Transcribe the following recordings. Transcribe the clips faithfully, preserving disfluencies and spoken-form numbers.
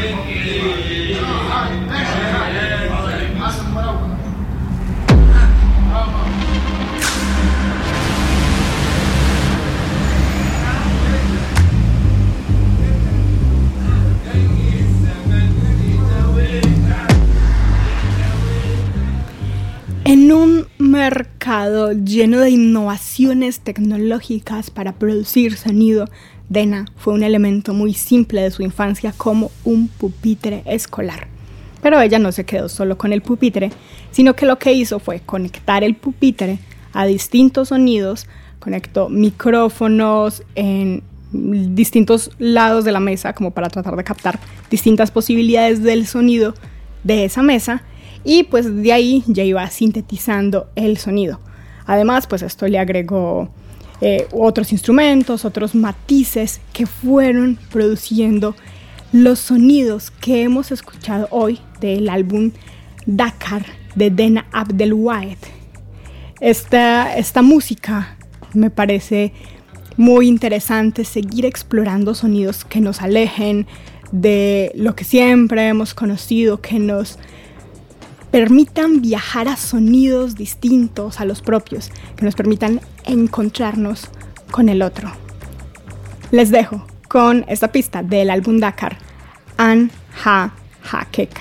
En un mercado lleno de innovaciones tecnológicas para producir sonido, Dena fue un elemento muy simple de su infancia como un pupitre escolar. Pero ella no se quedó solo con el pupitre, sino que lo que hizo fue conectar el pupitre a distintos sonidos, conectó micrófonos en distintos lados de la mesa como para tratar de captar distintas posibilidades del sonido de esa mesa, y pues de ahí ya iba sintetizando el sonido. Además, pues esto le agregó eh, otros instrumentos, otros matices que fueron produciendo los sonidos que hemos escuchado hoy del álbum Dakar de Dena Abdelwahid. Esta, esta música me parece muy interesante, seguir explorando sonidos que nos alejen de lo que siempre hemos conocido, que nos permitan viajar a sonidos distintos a los propios, que nos permitan encontrarnos con el otro. Les dejo con esta pista del álbum Dakar, An Ha Hakeka.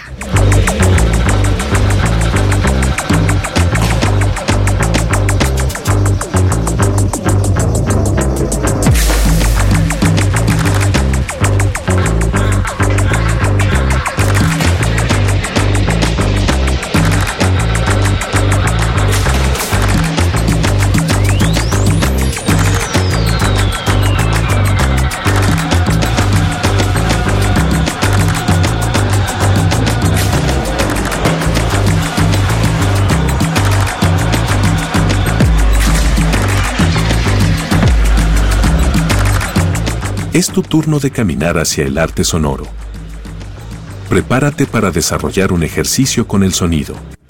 Es tu turno de caminar hacia el arte sonoro. Prepárate para desarrollar un ejercicio con el sonido.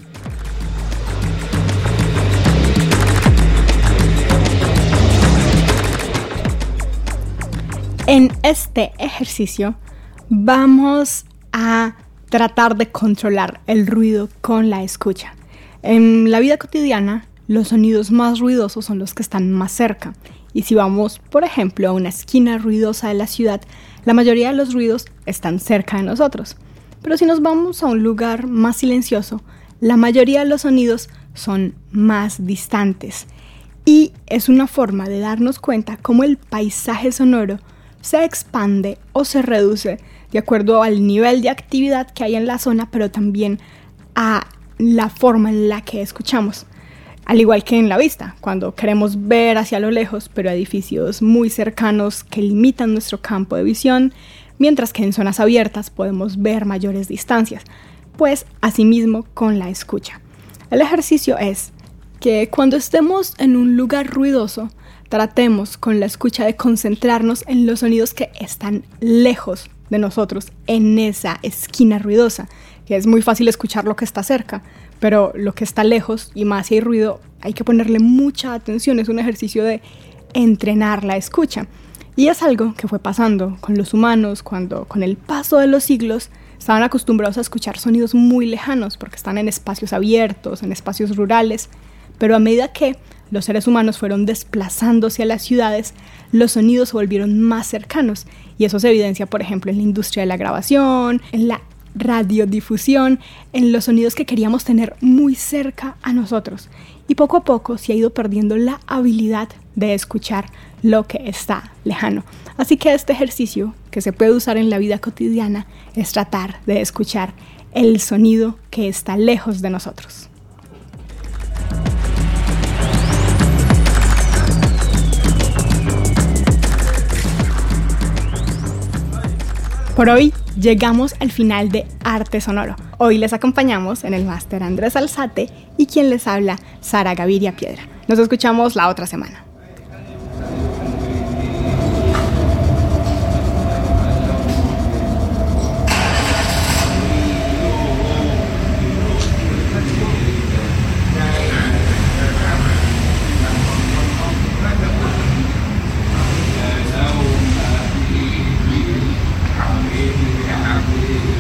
En este ejercicio vamos a tratar de controlar el ruido con la escucha. En la vida cotidiana, los sonidos más ruidosos son los que están más cerca. Y si vamos, por ejemplo, a una esquina ruidosa de la ciudad, la mayoría de los ruidos están cerca de nosotros. Pero si nos vamos a un lugar más silencioso, la mayoría de los sonidos son más distantes. Y es una forma de darnos cuenta cómo el paisaje sonoro se expande o se reduce de acuerdo al nivel de actividad que hay en la zona, pero también a la forma en la que escuchamos. Al igual que en la vista, cuando queremos ver hacia lo lejos, pero edificios muy cercanos que limitan nuestro campo de visión, mientras que en zonas abiertas podemos ver mayores distancias. Pues asimismo con la escucha. El ejercicio es que cuando estemos en un lugar ruidoso, tratemos con la escucha de concentrarnos en los sonidos que están lejos de nosotros, en esa esquina ruidosa, que es muy fácil escuchar lo que está cerca, pero lo que está lejos, y más si hay ruido, hay que ponerle mucha atención. Es un ejercicio de entrenar la escucha. Y es algo que fue pasando con los humanos cuando, con el paso de los siglos, estaban acostumbrados a escuchar sonidos muy lejanos porque están en espacios abiertos, en espacios rurales. Pero a medida que los seres humanos fueron desplazándose a las ciudades, los sonidos se volvieron más cercanos. Y eso se evidencia, por ejemplo, en la industria de la grabación, en la radiodifusión, en los sonidos que queríamos tener muy cerca a nosotros. Y poco a poco se ha ido perdiendo la habilidad de escuchar lo que está lejano. Así que este ejercicio, que se puede usar en la vida cotidiana, es tratar de escuchar el sonido que está lejos de nosotros. Por hoy llegamos al final de Arte Sonoro. Hoy les acompañamos en el máster Andrés Alzate y quien les habla, Sara Gaviria Piedra. Nos escuchamos la otra semana. Yeah.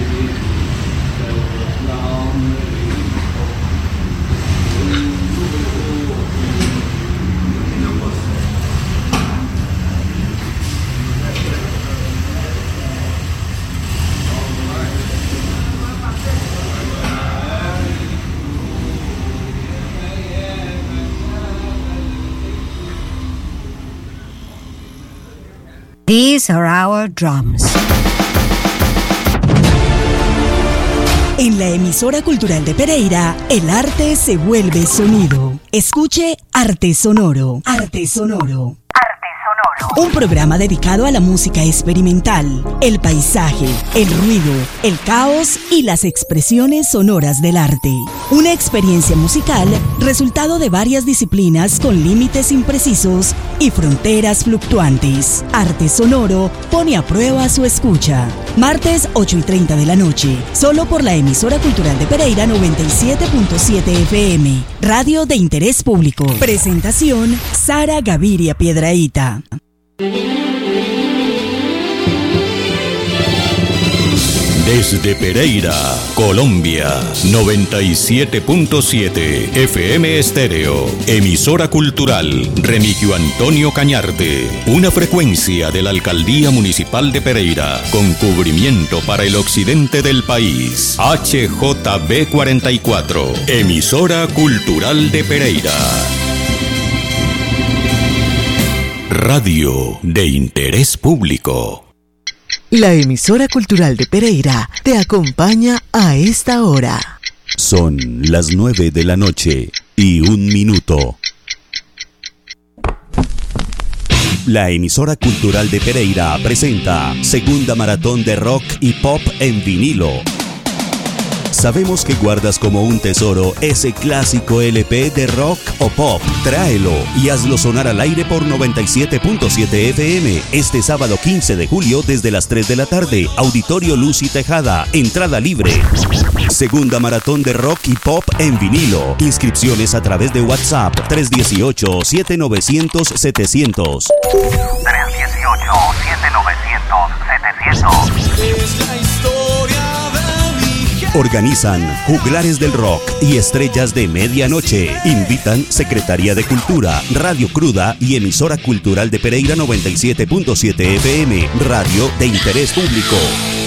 These are our drums. En la emisora cultural de Pereira, el arte se vuelve sonido. Escuche Arte Sonoro. Arte Sonoro. Un programa dedicado a la música experimental, el paisaje, el ruido, el caos y las expresiones sonoras del arte. Una experiencia musical resultado de varias disciplinas con límites imprecisos y fronteras fluctuantes. Arte Sonoro pone a prueba su escucha. Martes ocho y treinta de la noche, solo por la emisora cultural de Pereira noventa y siete punto siete F M, radio de interés público. Presentación, Sara Gaviria Piedrahita. Desde Pereira, Colombia, noventa y siete punto siete F M Estéreo, emisora cultural Remigio Antonio Cañarte, una frecuencia de la Alcaldía Municipal de Pereira, con cubrimiento para el occidente del país, H J B cuarenta y cuatro, emisora cultural de Pereira. Radio de interés público. La emisora cultural de Pereira te acompaña a esta hora. Son las nueve de la noche y un minuto. La emisora cultural de Pereira presenta segunda maratón de rock y pop en vinilo. Sabemos que guardas como un tesoro ese clásico L P de rock o pop. Tráelo y hazlo sonar al aire por noventa y siete punto siete F M este sábado quince de julio desde las tres de la tarde. Auditorio Lucy Tejada. Entrada libre. Segunda maratón de rock y pop en vinilo. Inscripciones a través de WhatsApp tres uno ocho, siete nueve cero cero, siete cero cero. tres uno ocho, siete nueve cero, siete cero cero. Es la historia. Organizan Juglares del Rock y Estrellas de Medianoche. Invitan Secretaría de Cultura, Radio Cruda y emisora cultural de Pereira noventa y siete punto siete F M, radio de interés público.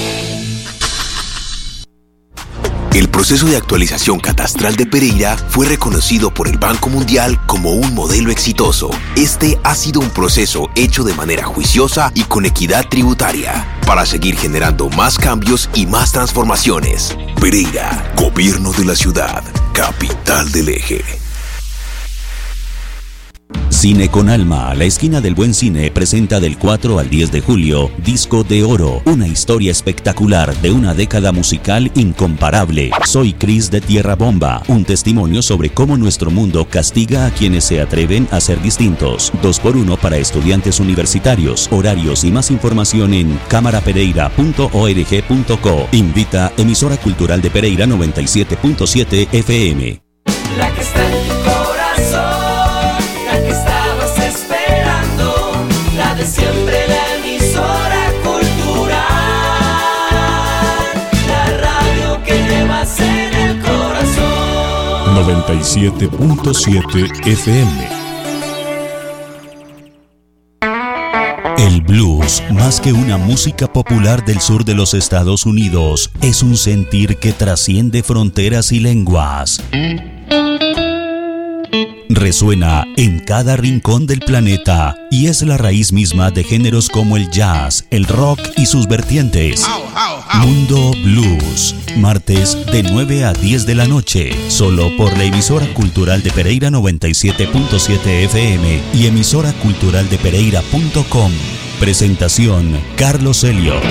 El proceso de actualización catastral de Pereira fue reconocido por el Banco Mundial como un modelo exitoso. Este ha sido un proceso hecho de manera juiciosa y con equidad tributaria, para seguir generando más cambios y más transformaciones. Pereira, Gobierno de la Ciudad, capital del eje. Cine con Alma, la esquina del buen cine, presenta del cuatro al diez de julio Disco de Oro, una historia espectacular de una década musical incomparable. Soy Cris de Tierra Bomba, un testimonio sobre cómo nuestro mundo castiga a quienes se atreven a ser distintos. Dos por uno para estudiantes universitarios. Horarios y más información en cámara pereira punto org punto co. Invita emisora cultural de Pereira noventa y siete punto siete F M. La que está en tu corazón, la que estabas esperando, la de siempre, la emisora cultural, la radio que llevas en el corazón. noventa y siete punto siete F M. El blues, más que una música popular del sur de los Estados Unidos, es un sentir que trasciende fronteras y lenguas. Resuena en cada rincón del planeta y es la raíz misma de géneros como el jazz, el rock y sus vertientes. Mundo Blues, martes de nueve a diez de la noche, solo por la emisora cultural de Pereira noventa y siete punto siete F M y emisora cultural de pereira punto com. Presentación, Carlos Elliot.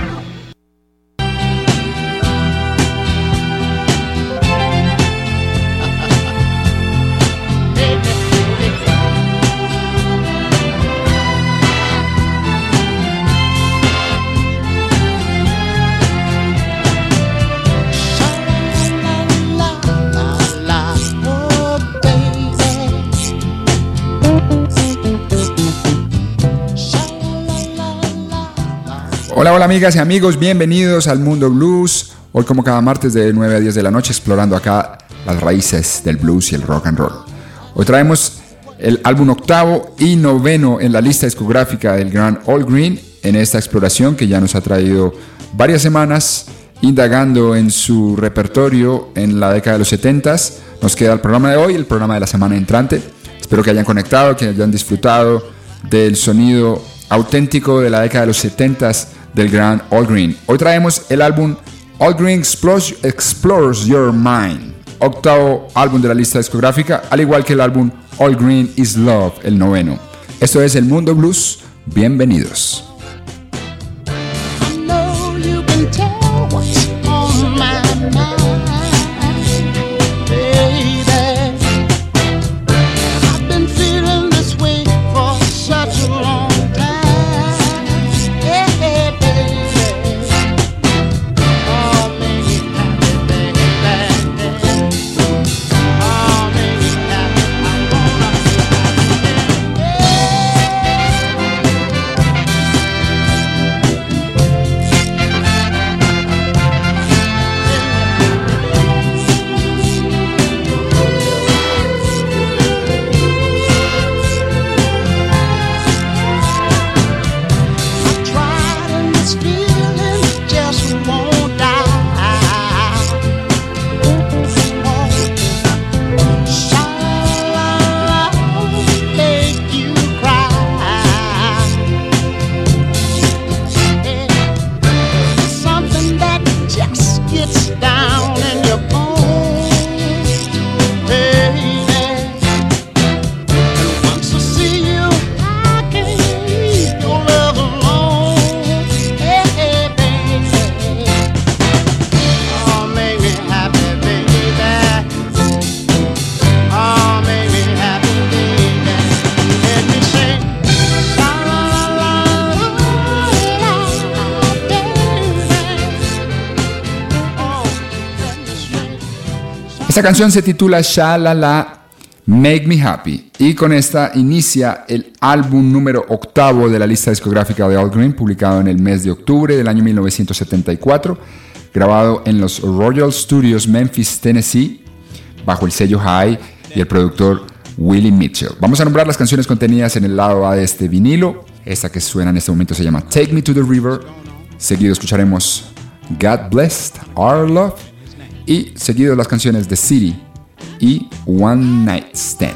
Hola, hola amigas y amigos, bienvenidos al Mundo Blues. Hoy como cada martes de nueve a diez de la noche explorando acá las raíces del blues y el rock and roll. Hoy traemos el álbum octavo y noveno en la lista discográfica del gran Al Green en esta exploración que ya nos ha traído varias semanas indagando en su repertorio en la década de los setentas. Nos queda el programa de hoy, el programa de la semana entrante. Espero que hayan conectado, que hayan disfrutado del sonido auténtico de la década de los setentas del gran All Green. Hoy traemos el álbum All Green Explores, Explores Your Mind, octavo álbum de la lista discográfica, al igual que el álbum All Green Is Love, el noveno. Esto es El Mundo Blues. Bienvenidos. Esta canción se titula Sha La La Make Me Happy y con esta inicia el álbum número octavo de la lista discográfica de All Green, publicado en el mes de octubre del año mil novecientos setenta y cuatro, grabado en los Royal Studios Memphis, Tennessee, bajo el sello High y el productor Willie Mitchell. Vamos a nombrar las canciones contenidas en el lado A de este vinilo. Esta que suena en este momento se llama Take Me to the River. Seguido escucharemos God Blessed Our Love. Y seguido las canciones The City y One Night Stand.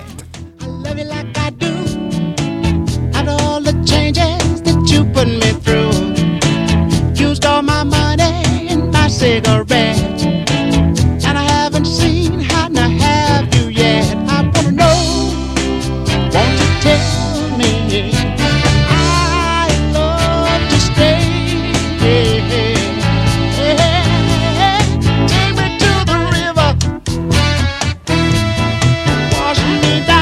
Me down.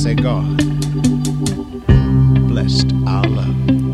say, God blessed our love.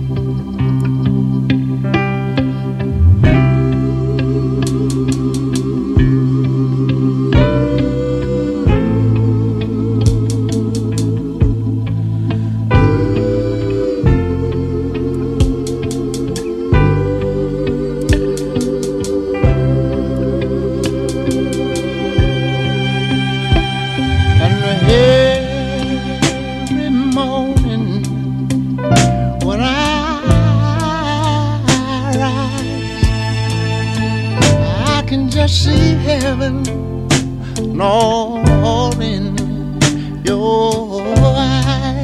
See heaven and all in your eyes.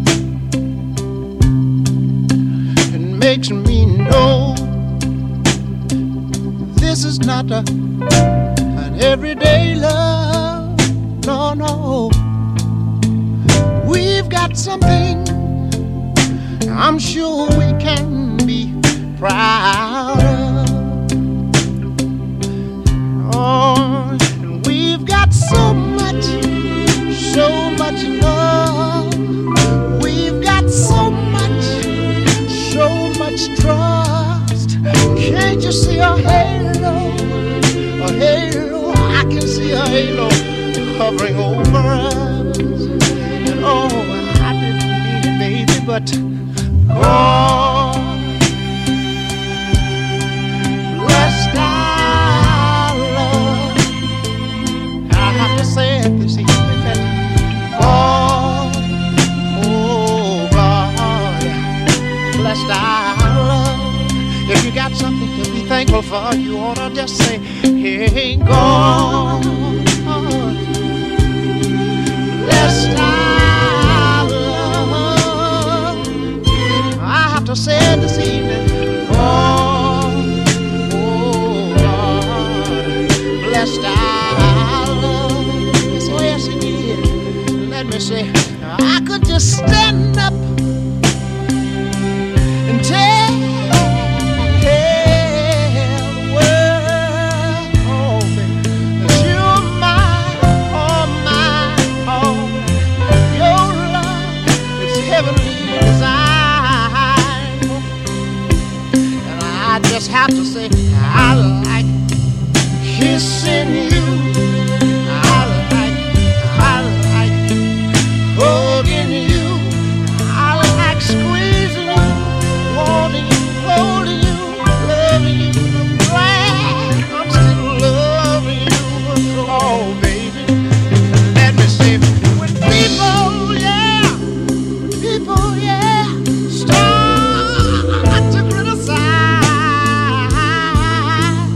It makes me know this is not a, an everyday love. No, no, we've got something I'm sure we can be proud of. Oh, and we've got so much, so much love. We've got so much, so much trust. Can't you see a halo, a halo? I can see a halo hovering over us. And oh, I didn't mean it, baby, but God blessed our said this evening that oh, oh God, blessed our love. If you got something to be thankful for, you ought to just say, hey, God, blessed our love. I have to say it this evening, oh, oh God, blessed our let me say, I could just stand up and tell the world, oh, baby, that you're mine, oh, mine, oh, your love is heavenly design. And I just have to say, I like kissing you. Holding you, I like squeezing you, wanting you, holding you, loving you. I'm glad I'm still loving you. Oh, baby, let me say, when people, yeah, people, yeah, start to criticize,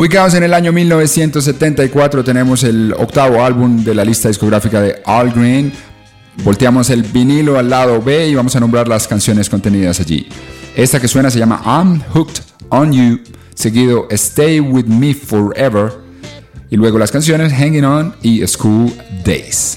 Ubicados en el año mil novecientos setenta y cuatro, tenemos el octavo álbum de la lista discográfica de Al Green. Volteamos el vinilo al lado B y vamos a nombrar las canciones contenidas allí. Esta que suena se llama I'm Hooked on You, seguido Stay With Me Forever, y luego las canciones Hanging On y School Days.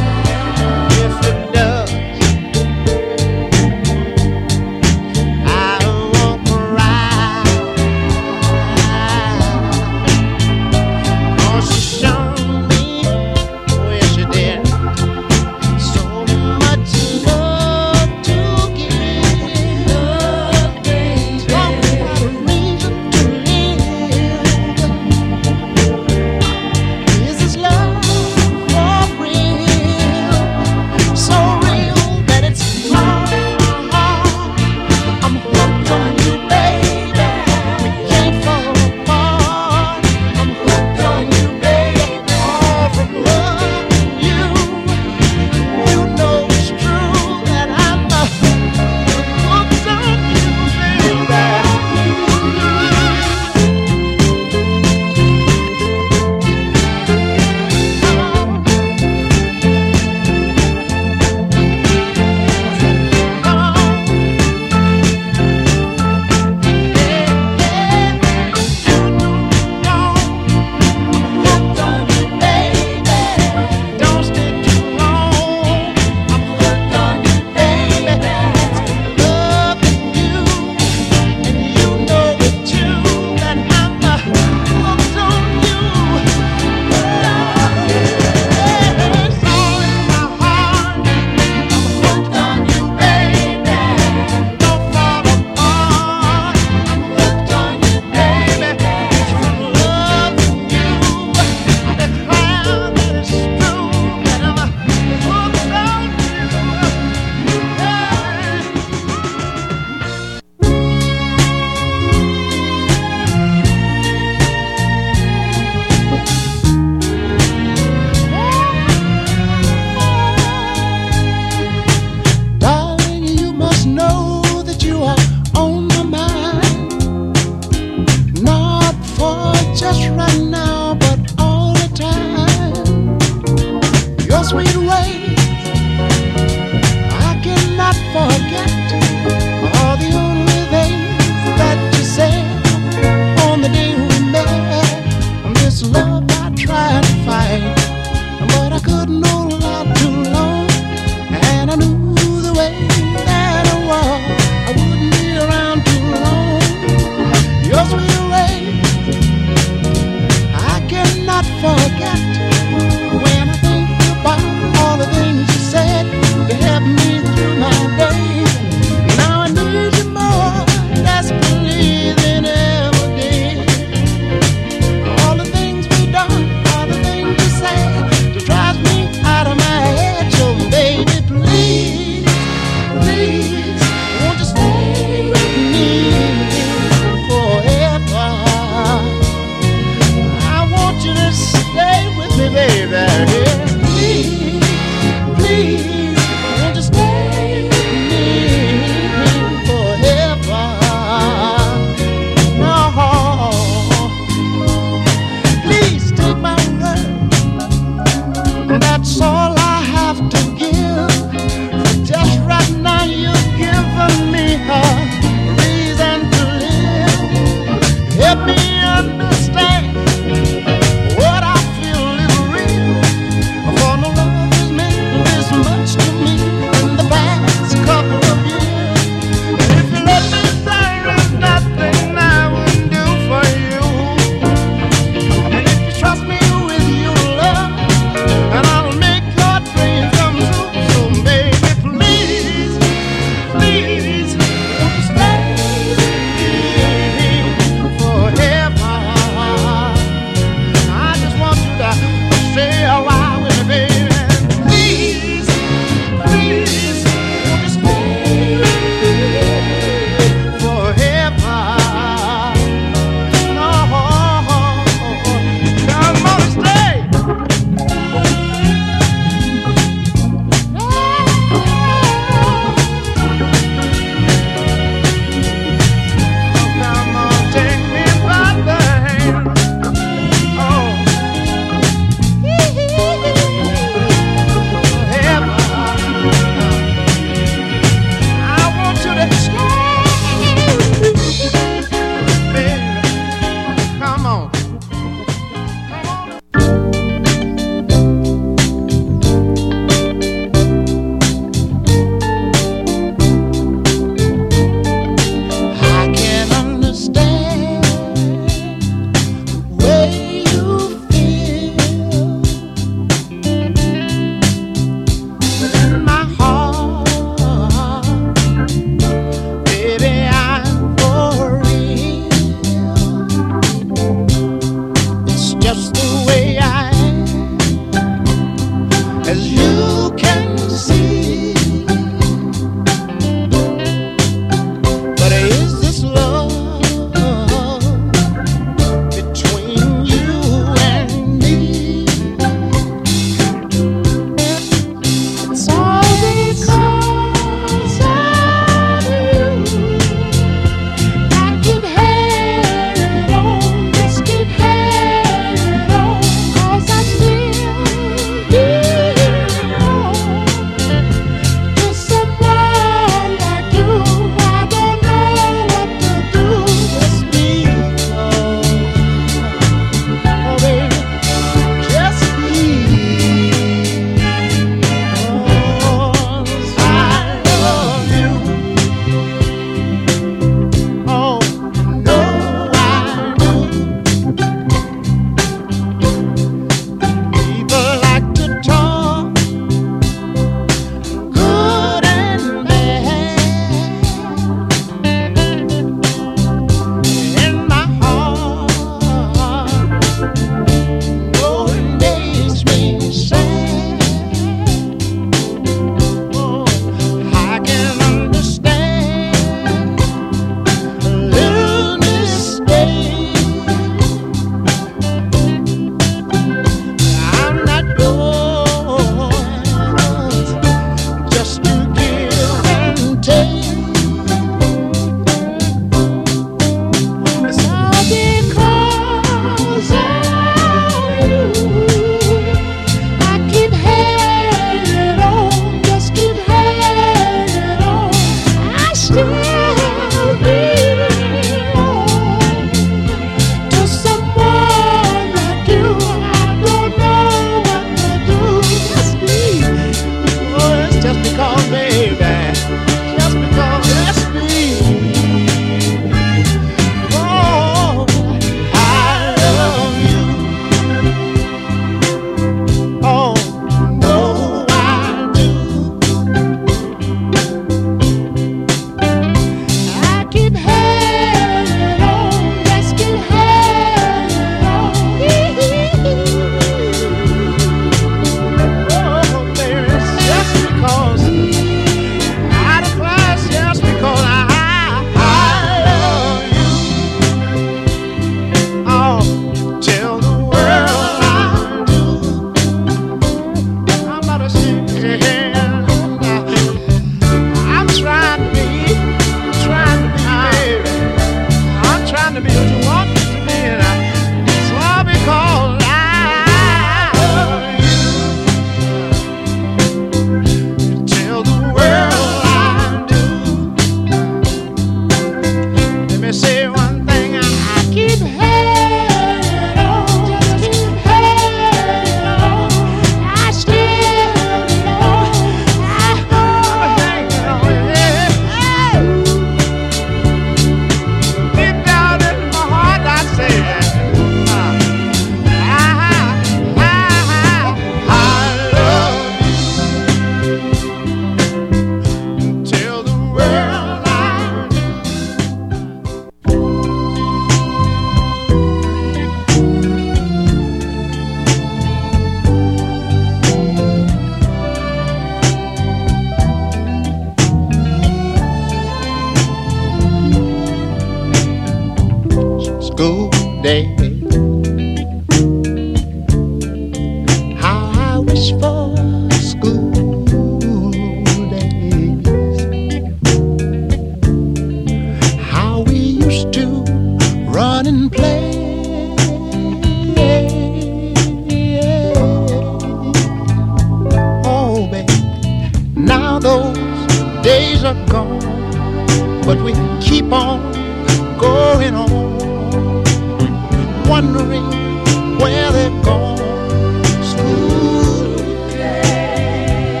Now those days are gone, but we keep on going on, wondering where they're gone. School days.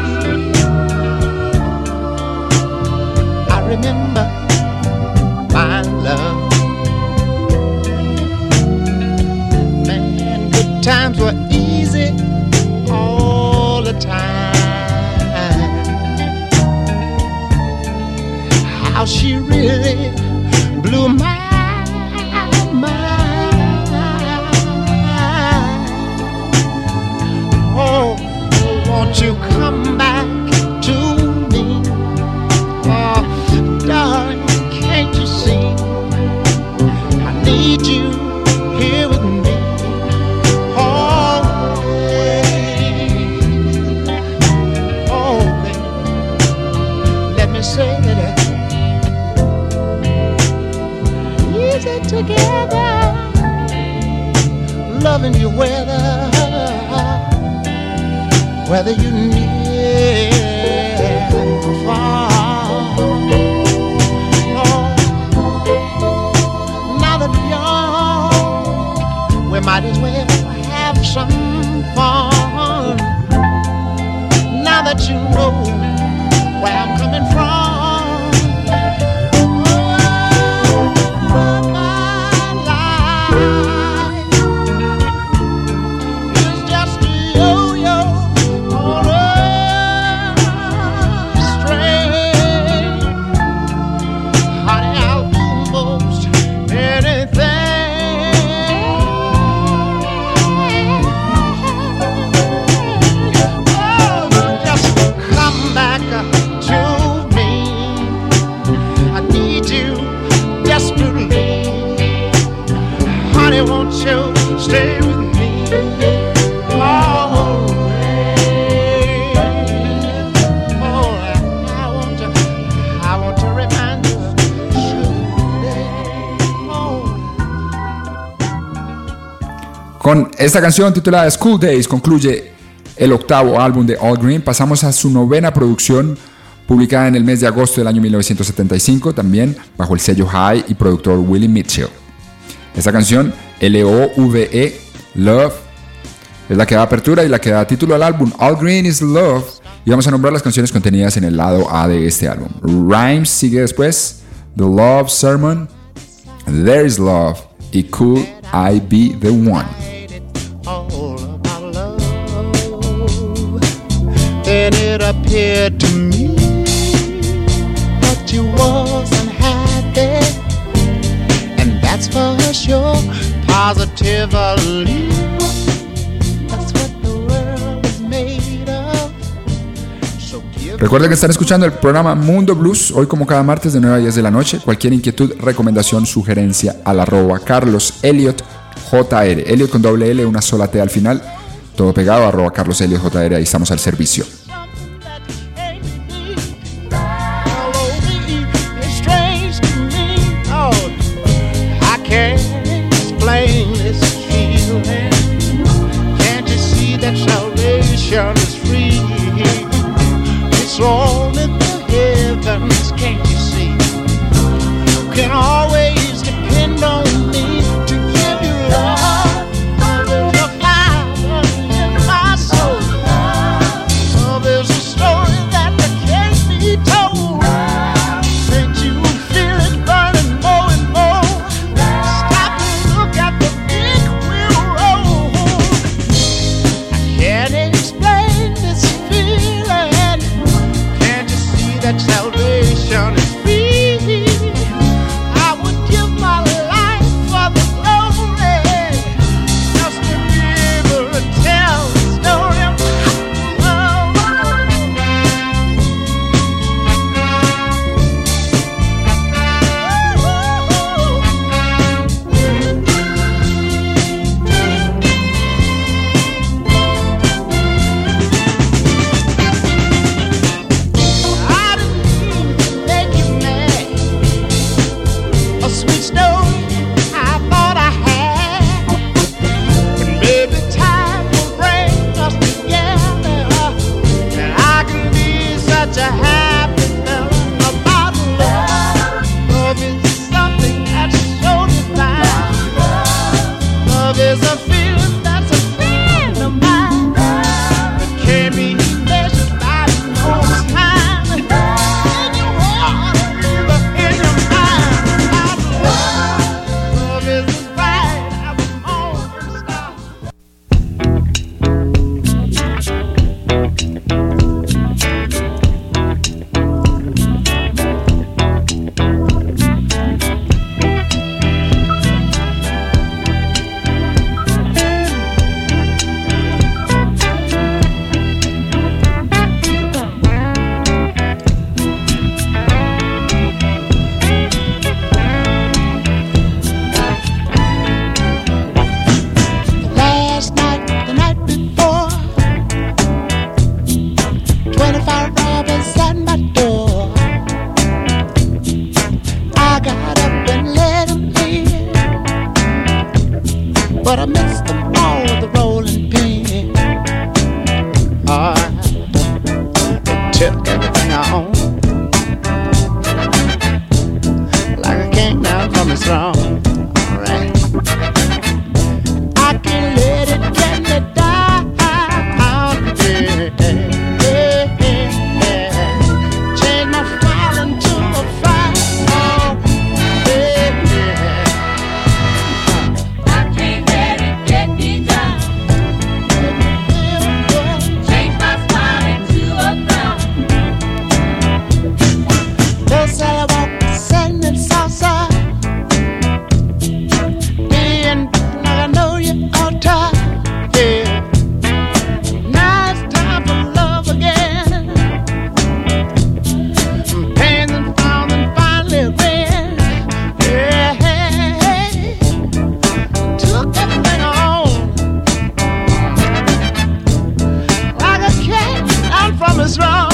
I remember my love. Man, good times were easy all the time. How she really blew my mind. Oh, won't you come back to me? Oh, darling, can't you see? I need you here with me always. Oh, baby, let me say that easy together, loving you whether whether you near or far. We might as well have some fun. Now that you know where I'm coming from. Oh, my life is just a yo-yo on a string. Honey, I'll do most anything. Won't you stay with me always? Oh, I want to, I want to remind you of today. Con esta canción titulada School Days concluye el octavo álbum de Al Green. Pasamos a su novena producción, publicada en el mes de agosto del año mil novecientos setenta y cinco, también bajo el sello High y productor Willie Mitchell. Esta canción, L O V E, Love, es la que da apertura y la que da título al álbum. All Green is Love. Y vamos a nombrar las canciones contenidas en el lado A de este álbum. Rhymes sigue después, The Love Sermon, There is Love y Could I Be the One. Then it appeared to me that you wasn't happy. That's for sure, positively. That's what the world is made of. So recuerden que están escuchando el programa Mundo Blues, hoy como cada martes de nueve a diez de la noche. Cualquier inquietud, recomendación, sugerencia al arroba Carlos Elliot J R. Elliot con doble L, una sola T al final. Todo pegado, arroba Carlos Elliot J R. Ahí estamos al servicio. Can't explain this feeling. Can't you see that salvation is free? It's all in the heavens, can't you see? You can always depend on me to give you love. There's a fire in my soul. Oh, there's a story that can't be told. Can't you feel it burning more and more? That salvation is free. I would give my life for the glory, just to be able to tell the story of make you took everything I own, like a king down from his throne. Alright, I can't let it get me down. Yeah, yeah, yeah. Change my smile into a frown. Yeah, yeah. I can't let it get me down. Change my smile into a frown. Don't say I walk sand and salsa. And like I know you all time. Yeah. Now it's time for love again. Pains and frowns and finally win. Yeah. Took everything on, like a cat out from his throne.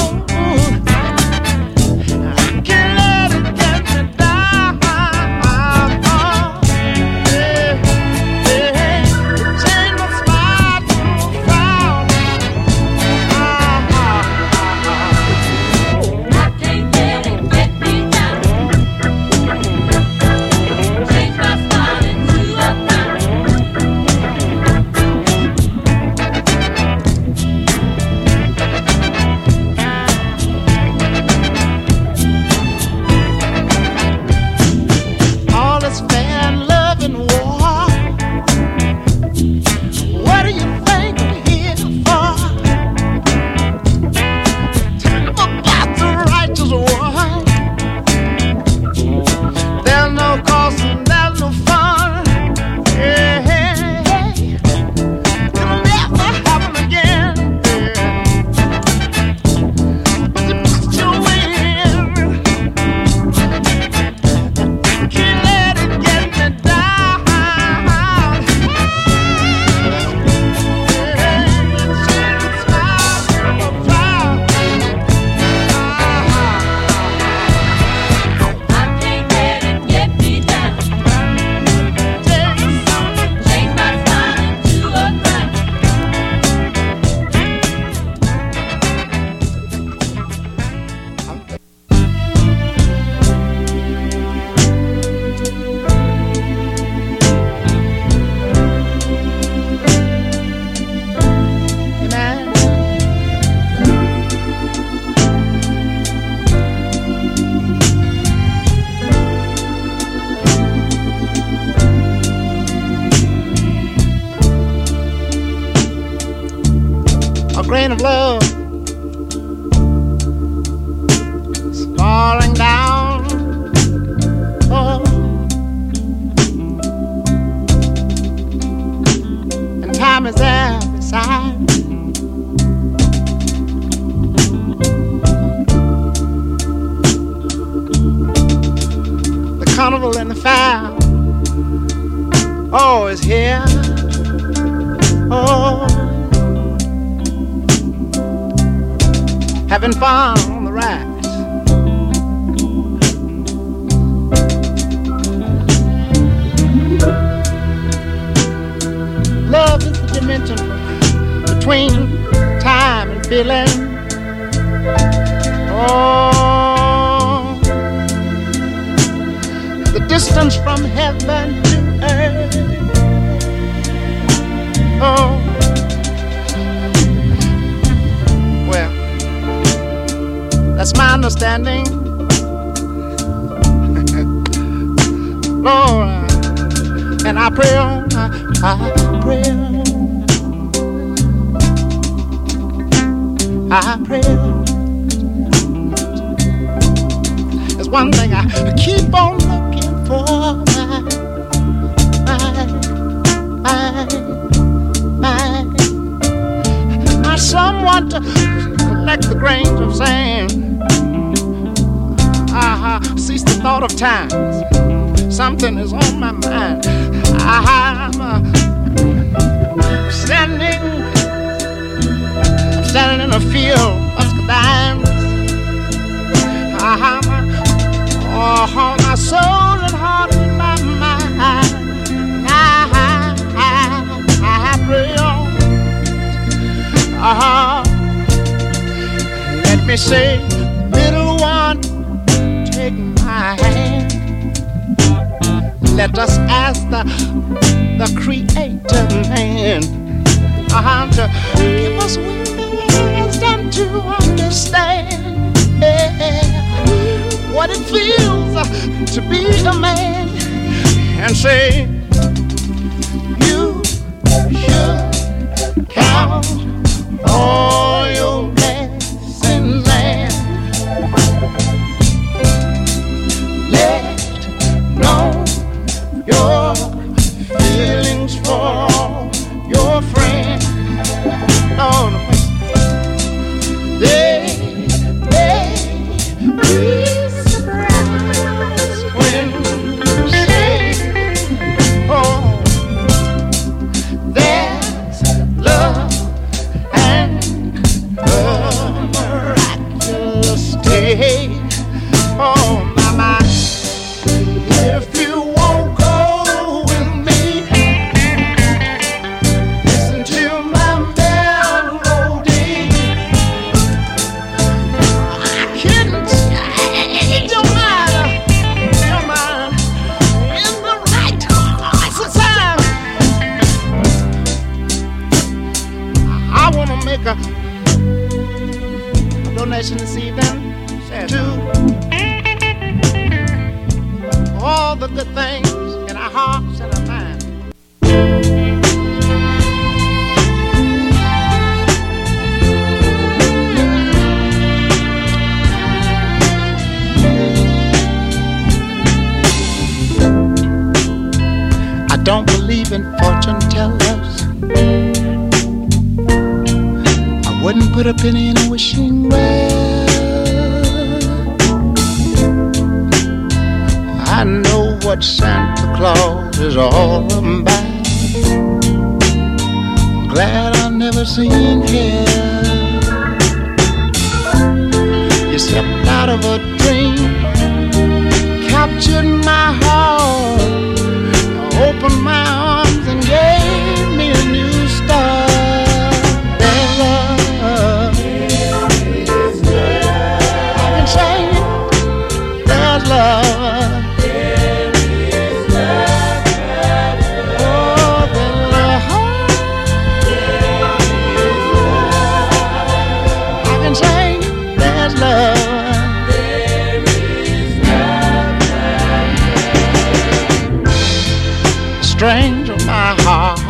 I can't let it get me down. Yeah, yeah. Change my smile to a frown. I can't let it get me down. Change my smile into a frown. All this fair love and war. What do you think we're here for? Talk about the righteous war. There's no cost and there's no fun. Yeah, it'll never happen again. Yeah. But you put your win. Can't let it get me down. I can't let it get me down. Change my smile into a frown. A grain of love is falling down. Oh, and time is there beside. The carnival and the fair, oh, is here. Oh, having fun on the rise. Love is the dimension between time and feeling. Oh, the distance from heaven to earth. Oh, well, that's my understanding. Lord, and I pray on, I, I pray on, I pray on. There's one thing I keep on looking for, my, my, my, my someone to collect the grains of sand. Uh-huh. Cease the thought of times. Something is on my mind. I'm uh, standing, I'm standing in a field of dimes. I'm, oh, my soul and heart and my mind. I, I, I pray on. Uh-huh. Let me say, little one, take my hand. Let us ask the, the Creator man uh, to give us wisdom to understand yeah, what it feels uh, to be a man, and say, you should count all your blessings and let know your feelings for your friend. Oh, no. They, they be surprised when you say, oh, there's love and a miraculous day. Oh, my, my. If you won't go with me, listen to my melody. I couldn't change your mind, your mind in the right course of time. I wanna make a donation this evening to all the good things in our hearts and our minds. I don't believe in fortune tellers. I wouldn't put a penny in a wishing well. I know what Santa Claus is all about. Glad I never seen hell. You stepped out of a dream, captured my heart, opened my arms and gave me a new start. There's love, I can say it. There's love. Stranger my heart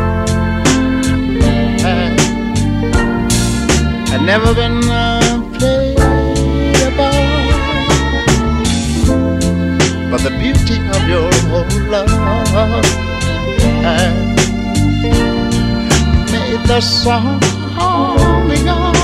had, had never been uh, played about, but the beauty of your love had made the song begun.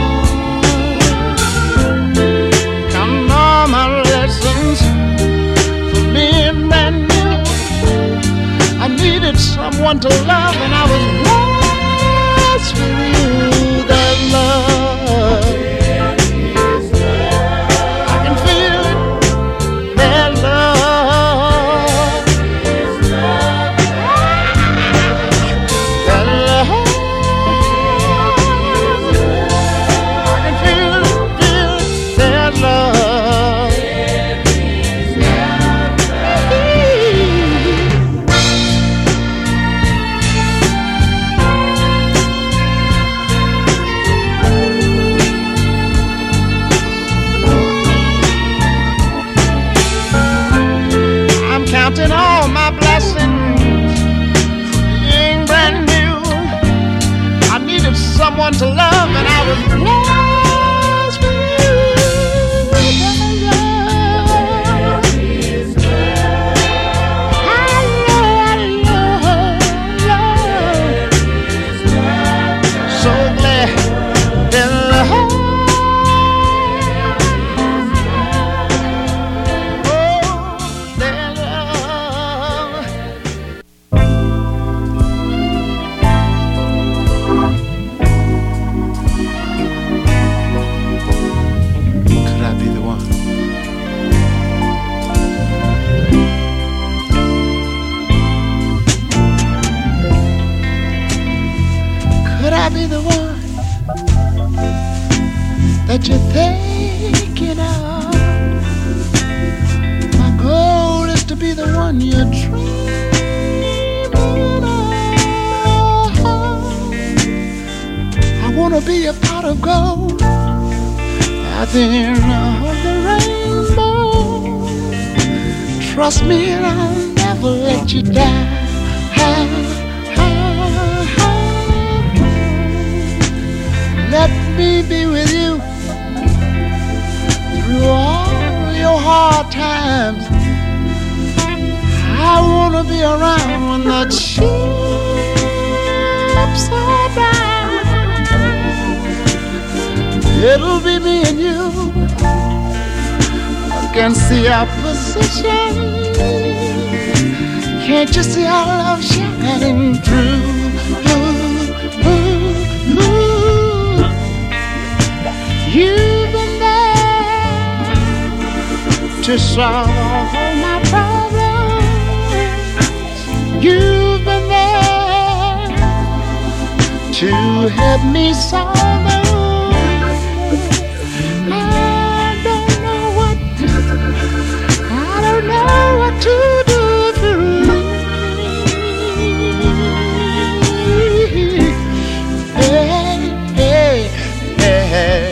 Come on, my lessons for being brand new. I needed someone to love, and I was lost with you. That love, I can feel it. That love, that love, I can feel it, feel it. That love. Counting all my blessings, being brand new. I needed someone to love, and I was lost with you. I love, love, love. So glad that love. that you're thinking of. My goal is to be the one you're dreaming of. I wanna be a pot of gold at the end of the rainbow. Trust me and I'll never let you down. Let me be with you through all your hard times. I wanna be around when the chips are down. It'll be me and you against the opposition. Can't you see our love shining through? You've been there to solve all my problems. You've been there to help me solve them. I don't know what, I don't know what to do for you. Hey, hey, hey.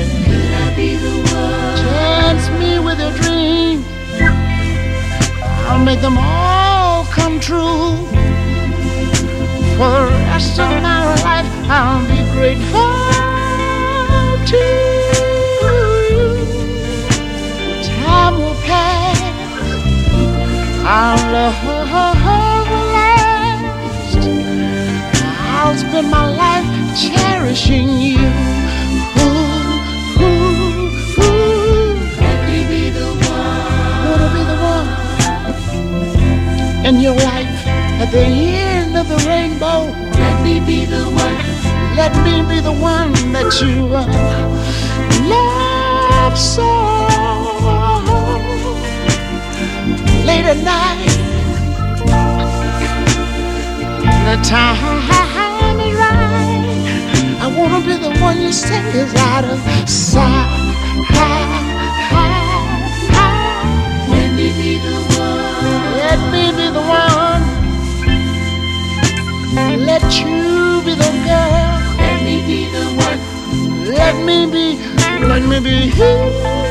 Chance me with your dream. I'll make them all come true. For the rest of my life I'll be grateful to you. Time will pass, our love will last. I'll spend my life cherishing you. In your life, at the end of the rainbow, let me be the one. Let me be the one that you uh, love so. Late at night, the time is right. I wanna be the one you say is out of sight. Let me be the one. Let me be the one. Let you be the girl. Let me be the one. Let me be, let me be here.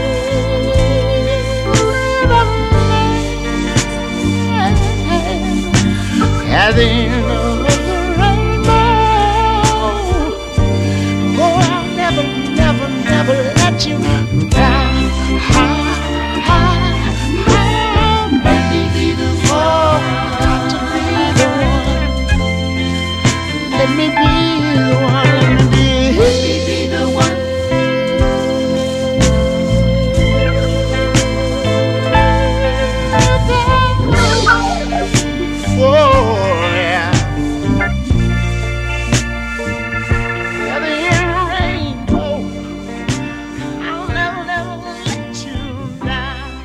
At the end of the rainbow, oh, I'll never, never, never let you down. Let me be the one, let me be, let me be the one. Oh, yeah. At the end of the rainbow, I'll never, never let you down.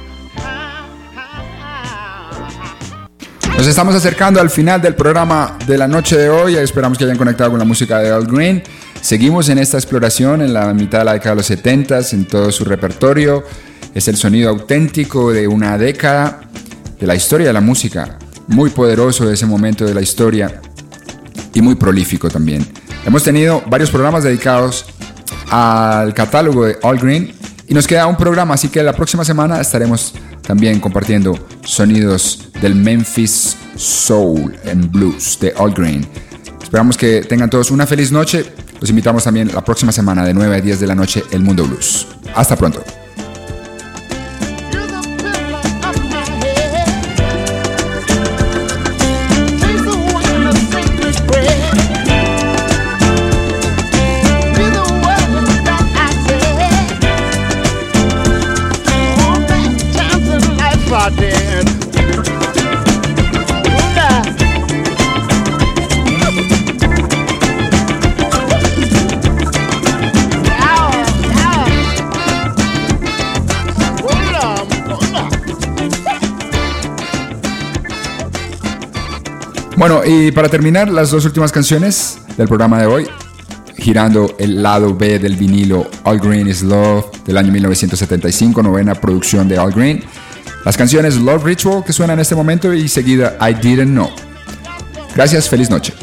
Nos estamos acercando al final del programa de la noche de hoy. Esperamos que hayan conectado con la música de Al Green. Seguimos en esta exploración en la mitad de la década de los setenta, en todo su repertorio. Es el sonido auténtico de una década de la historia de la música. Muy poderoso de ese momento de la historia y muy prolífico también. Hemos tenido varios programas dedicados al catálogo de Al Green y nos queda un programa, así que la próxima semana estaremos también compartiendo sonidos del Memphis Soul and Blues de Al Green. Esperamos que tengan todos una feliz noche. Los invitamos también la próxima semana de nueve a diez de la noche El Mundo Blues. Hasta pronto. Bueno, y para terminar, las dos últimas canciones del programa de hoy, girando el lado B del vinilo All Green is Love del año mil novecientos setenta y cinco, novena producción de All Green. Las canciones Love Ritual que suenan en este momento y seguida I Didn't Know. Gracias, feliz noche.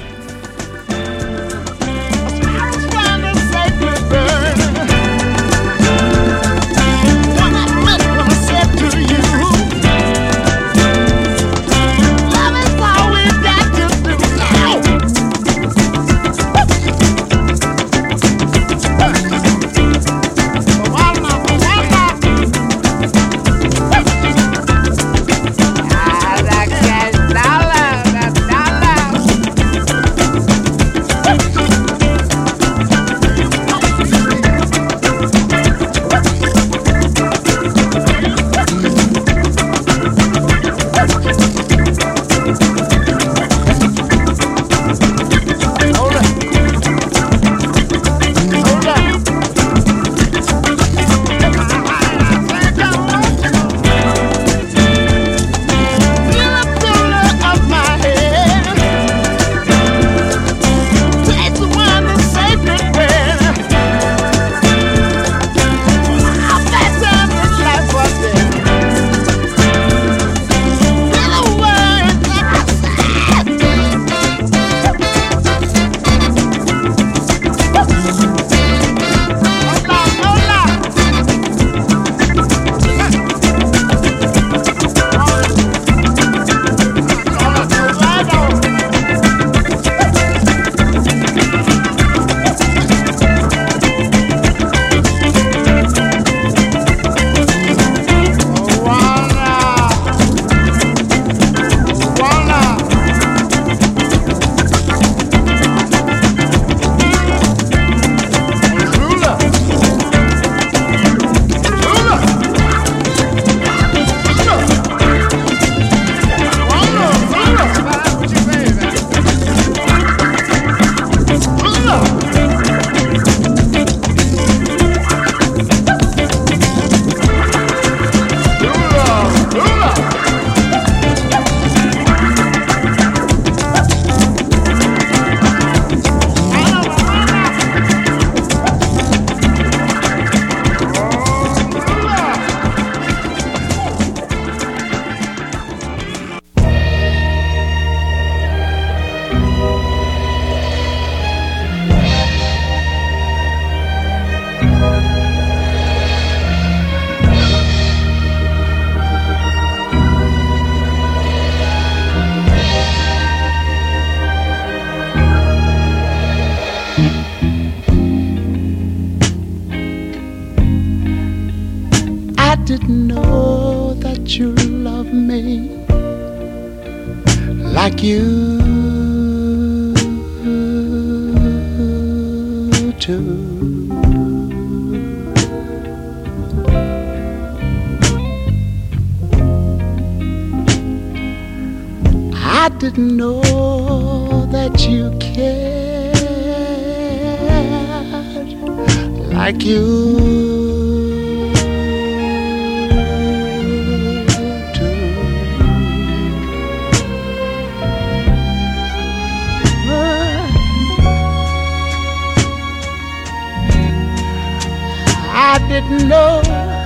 didn't know that you love me like you do. I didn't know that you cared like you I didn't know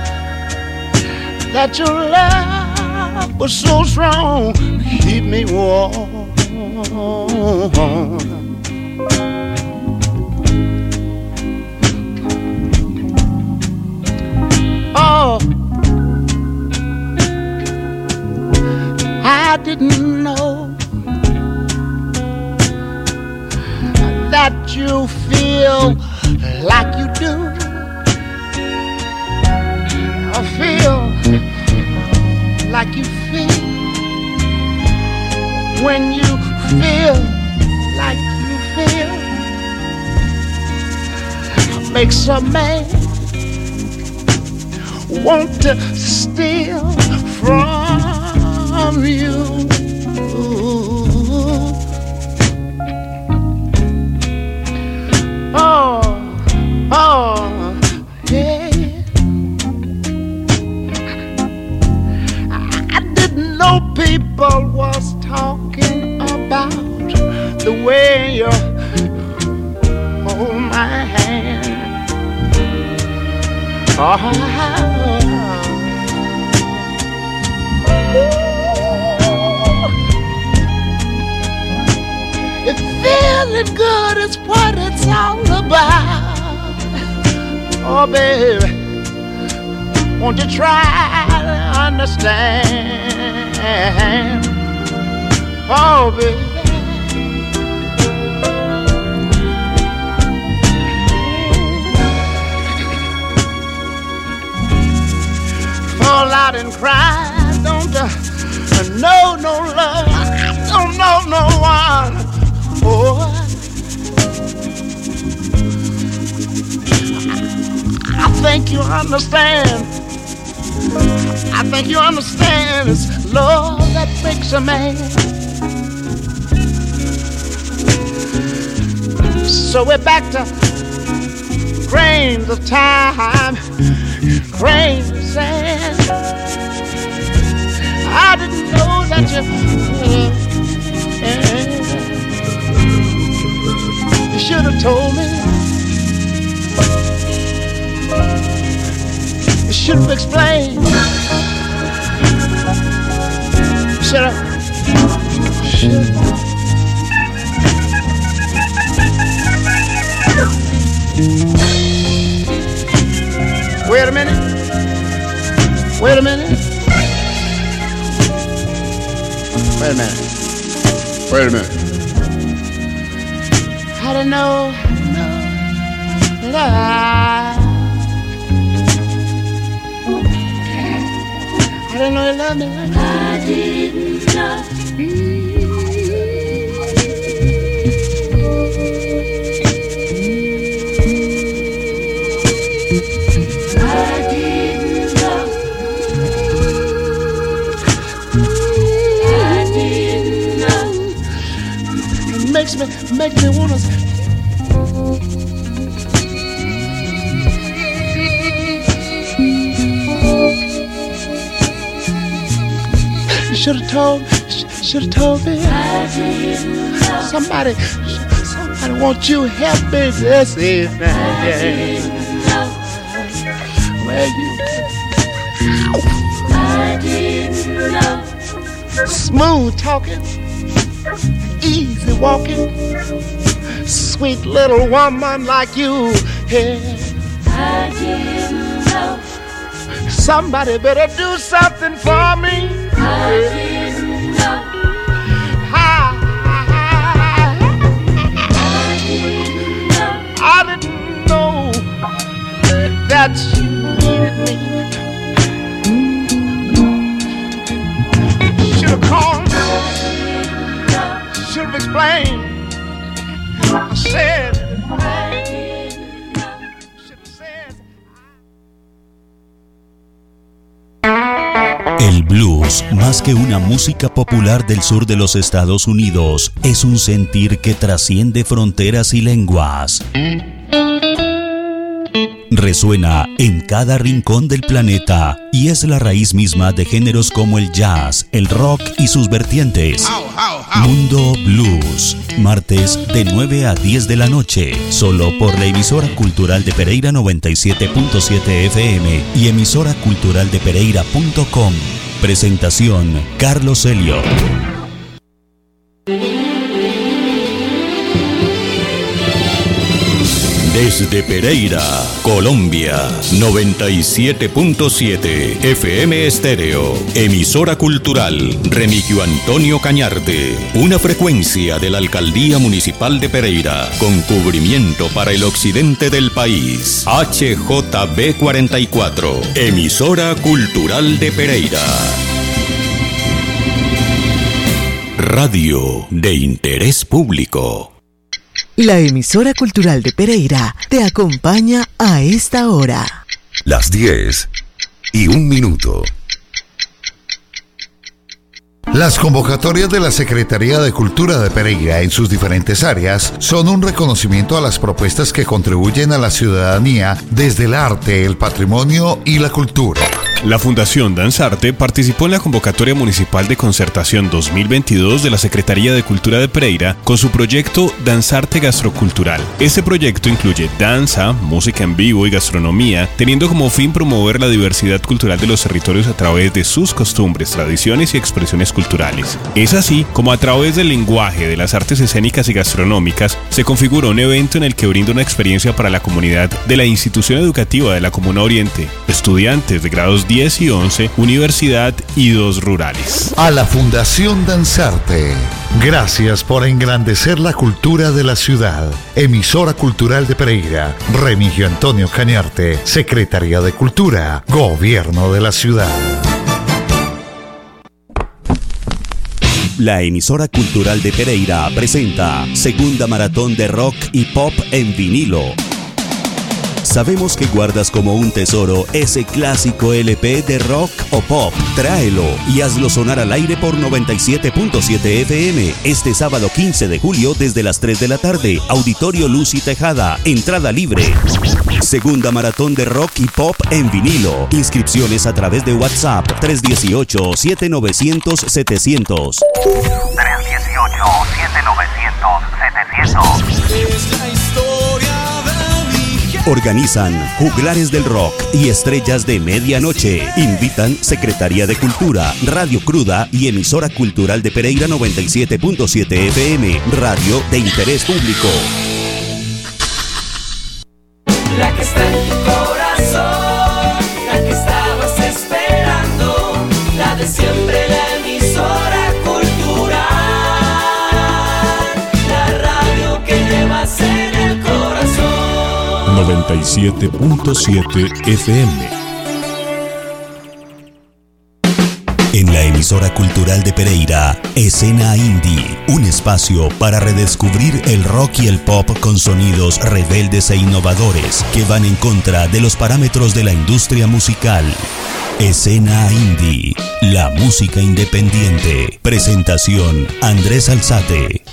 that your love was so strong, keep me warm. Oh, I didn't know that you feel like you do. I feel like you feel when you feel like you feel. Makes a man want to steal from you. Oh, oh, yeah. No people was talking about the way you hold my Oh, if feeling good is what it's all about, oh baby, won't you try to understand? Oh baby, fall out and cry, don't uh, know no love, don't know no one. Oh, I think you understand. I think you understand. It's love that makes a man. So we're back to grains of time, grains of sand. I didn't know that you, yeah, you should have told me. You should have explained. Should have. Should have. Wait a minute. Wait a minute. Wait a minute. Wait a minute. I don't know, I don't know that I, I don't know you love me like I didn't know. Makes me, makes me wanna. You should have told, should have told me. Somebody, somebody want you help me this evening. Where you? I didn't know. Smooth talking. Easy walking, sweet little woman like you. Yeah. I didn't know. Somebody better do something for me. I didn't know. I, I, I didn't know that you needed me. Should have called. Should have explained. I said, el blues, más que una música popular del sur de los Estados Unidos, es un sentir que trasciende fronteras y lenguas. Resuena en cada rincón del planeta y es la raíz misma de géneros como el jazz, el rock y sus vertientes. Mundo Blues, martes de nueve a diez de la noche, solo por la emisora cultural de Pereira noventa y siete punto siete F M y emisora cultural de pereira punto com. Presentación Carlos Elliot. Desde Pereira, Colombia, noventa y siete punto siete F M Estéreo, emisora cultural Remigio Antonio Cañarte, una frecuencia de la Alcaldía Municipal de Pereira, con cubrimiento para el occidente del país. H J B cuarenta y cuatro, emisora cultural de Pereira. Radio de interés público. La emisora cultural de Pereira te acompaña a esta hora. Las diez y un minuto. Las convocatorias de la Secretaría de Cultura de Pereira en sus diferentes áreas son un reconocimiento a las propuestas que contribuyen a la ciudadanía desde el arte, el patrimonio y la cultura. La Fundación Danzarte participó en la convocatoria municipal de concertación dos mil veintidós de la Secretaría de Cultura de Pereira con su proyecto Danzarte Gastrocultural. Este proyecto incluye danza, música en vivo y gastronomía, teniendo como fin promover la diversidad cultural de los territorios a través de sus costumbres, tradiciones y expresiones culturales. Es así como a través del lenguaje de las artes escénicas y gastronómicas se configura un evento en el que brinda una experiencia para la comunidad de la institución educativa de la Comuna Oriente, estudiantes de grados diez y once, universidad y dos rurales. A la Fundación Danzarte, gracias por engrandecer la cultura de la ciudad. Emisora Cultural de Pereira, Remigio Antonio Cañarte, Secretaría de Cultura, Gobierno de la Ciudad. La emisora cultural de Pereira presenta Segunda Maratón de Rock y Pop en vinilo. Sabemos que guardas como un tesoro ese clásico L P de rock o pop. Tráelo y hazlo sonar al aire por noventa y siete punto siete F M este sábado quince de julio desde las tres de la tarde. Auditorio Luz y Tejada. Entrada libre. Segunda Maratón de Rock y Pop en vinilo. Inscripciones a través de WhatsApp tres uno ocho, siete nueve cero cero, siete cero cero. tres uno ocho, siete nueve cero, siete cero cero. Organizan Juglares del Rock y Estrellas de Medianoche. Invitan Secretaría de Cultura, Radio Cruda y Emisora Cultural de Pereira noventa y siete punto siete F M, radio de interés público. La que está en tu corazón, la que estabas esperando, la de siempre, la emisora cultural, la radio que llevas en el corazón. noventa y siete punto siete F M. En la emisora cultural de Pereira, Escena Indie, un espacio para redescubrir el rock y el pop con sonidos rebeldes e innovadores que van en contra de los parámetros de la industria musical. Escena Indie, la música independiente. Presentación, Andrés Alzate.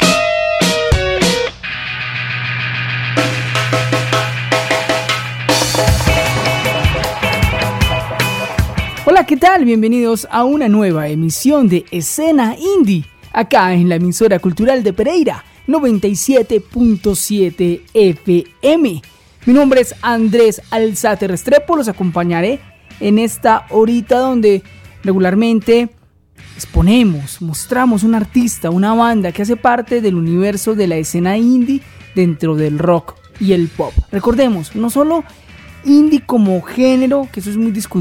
Hola, ¿qué tal? Bienvenidos a una nueva emisión de Escena Indie, acá en la emisora cultural de Pereira, noventa y siete punto siete F M. Mi nombre es Andrés Alzate Restrepo, los acompañaré en esta horita donde regularmente exponemos, mostramos un artista, una banda que hace parte del universo de la escena indie dentro del rock y el pop. Recordemos, no solo indie como género, que eso es muy discutido,